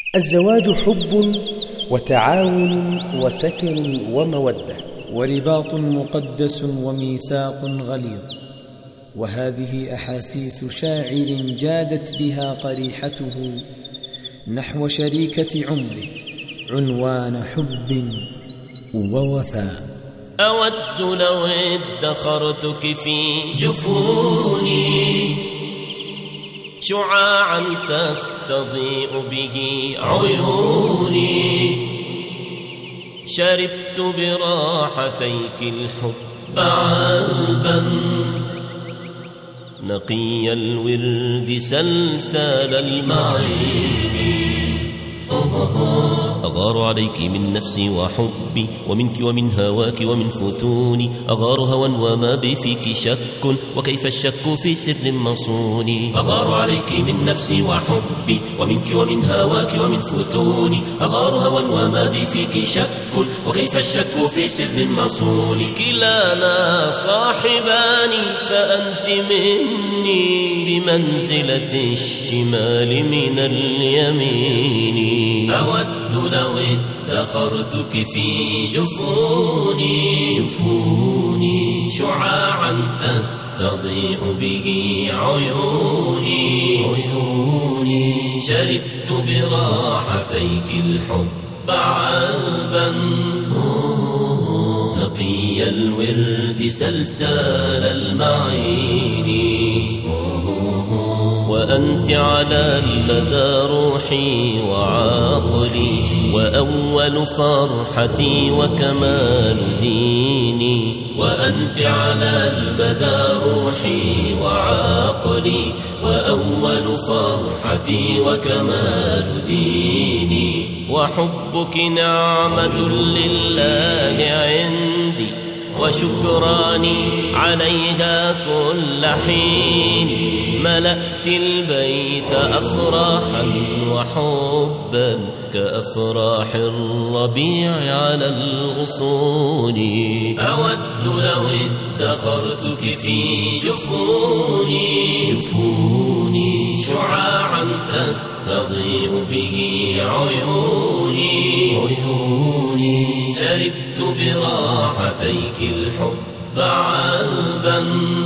الزواج حب وتعاون وسكن ومودة، ورباط مقدس وميثاق غليظ، وهذه أحاسيس شاعر جادت بها قريحته نحو شريكة عمره عنوان حب ووفاء. أود لو ادخرتك في جفوني شعاعا تستضيء به عيوني، شربت براحتيك الحب عذبا نقي الورد سلسال المعين. أغار عليك من نفسي وحبي ومنك ومن هواك ومن فتوني، أغار هوى وما بفيك شك وكيف الشك في سر مصوني. أغار عليك من نفسي وحبي ومنك ومن هواك ومن فتوني، أغار هوى وما بفيك شك وكيف الشك في سر مصوني. كلانا صاحبان فأنت مني بمنزلة الشمال من اليمين. أود لو ادخرتك في جفوني شعاعا تستضيء به عيوني، شربت براحتيك الحب عذبا نقي الورد سلسال المعين. وأنت على المدى روحي وعقلي وأول فرحتي وكمال ديني. وأنت على المدى روحي وعقلي وأول فرحتي وكمال ديني. وحبك نعمة لله عندي وشكراني عليها كل حين. ملأت البيت أفراحا وحبا كأفراح الربيع على الغصون. أود لو ادخرتك في جفوني شعاعا تستضيء به عيوني، شربت براحتيك الحب عذبا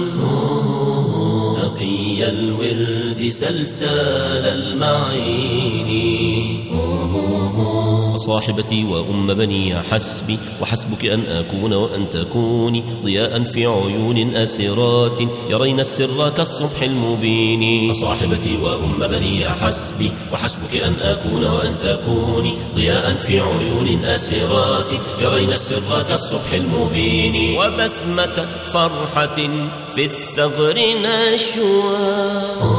نقي الورد سلسال المعين. صاحبتي وأم بني حسبي وحسبك أن أكون وأن تكوني ضياء في عيون أسرات يرين السر كالصبح المبين. صاحبتي وأم بني حسبي وحسبك أن أكون وأن تكوني ضياء في عيون أسرات يرين السر كالصبح المبين. وبسمة فرحة في الثغر نشوى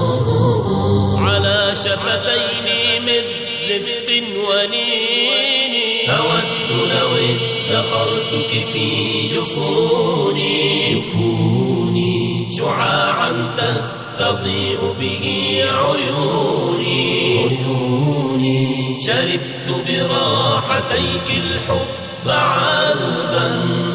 على شفتيه من رفق ولين. أود لو ادخرتك في جفوني شعاعا تستضيء به عيوني، شربت براحتيك الحب عذبا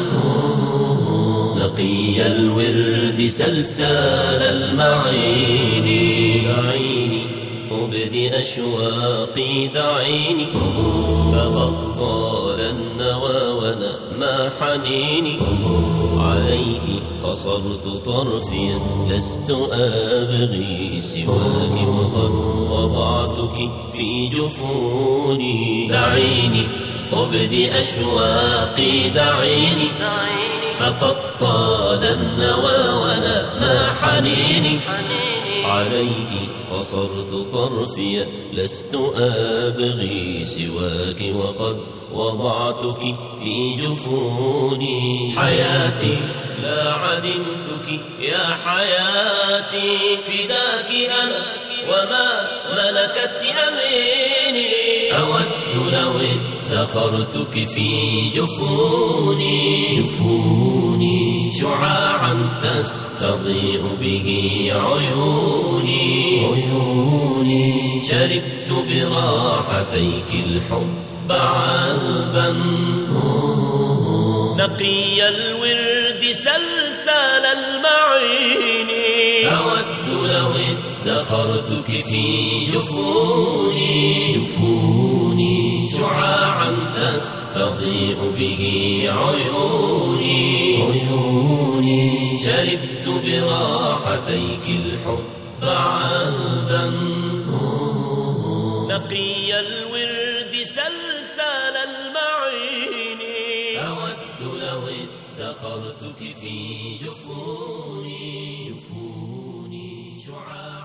نقي الورد سلسال المعين. دعيني أبدي أشواقي دعيني فقد طال النوى ونأمى حنيني. عليك قصرت طرفي لست أبغي سواك وقد وضعتك في جفوني. دعيني أبدي أشواقي دعيني فقد طال النوى ونأمى حنيني. عليك قصرت طرفي لست أبغي سواك وقد وضعتك في جفوني. حياتي لا عدمتك يا حياتي فداك أنا وما ملكت يميني. أود لو ادخرتك في جفوني شعاعا تستضيء به عيوني، شربت براحتيك الحب عذبا نقي الورد سلسال المعين. أود لو ادخرتك في جفوني تستطيع به عيوني شربت براحتيك الحب عذبا نقي الورد سلسال المعين أود لو ادخرتك في جفوني شعاع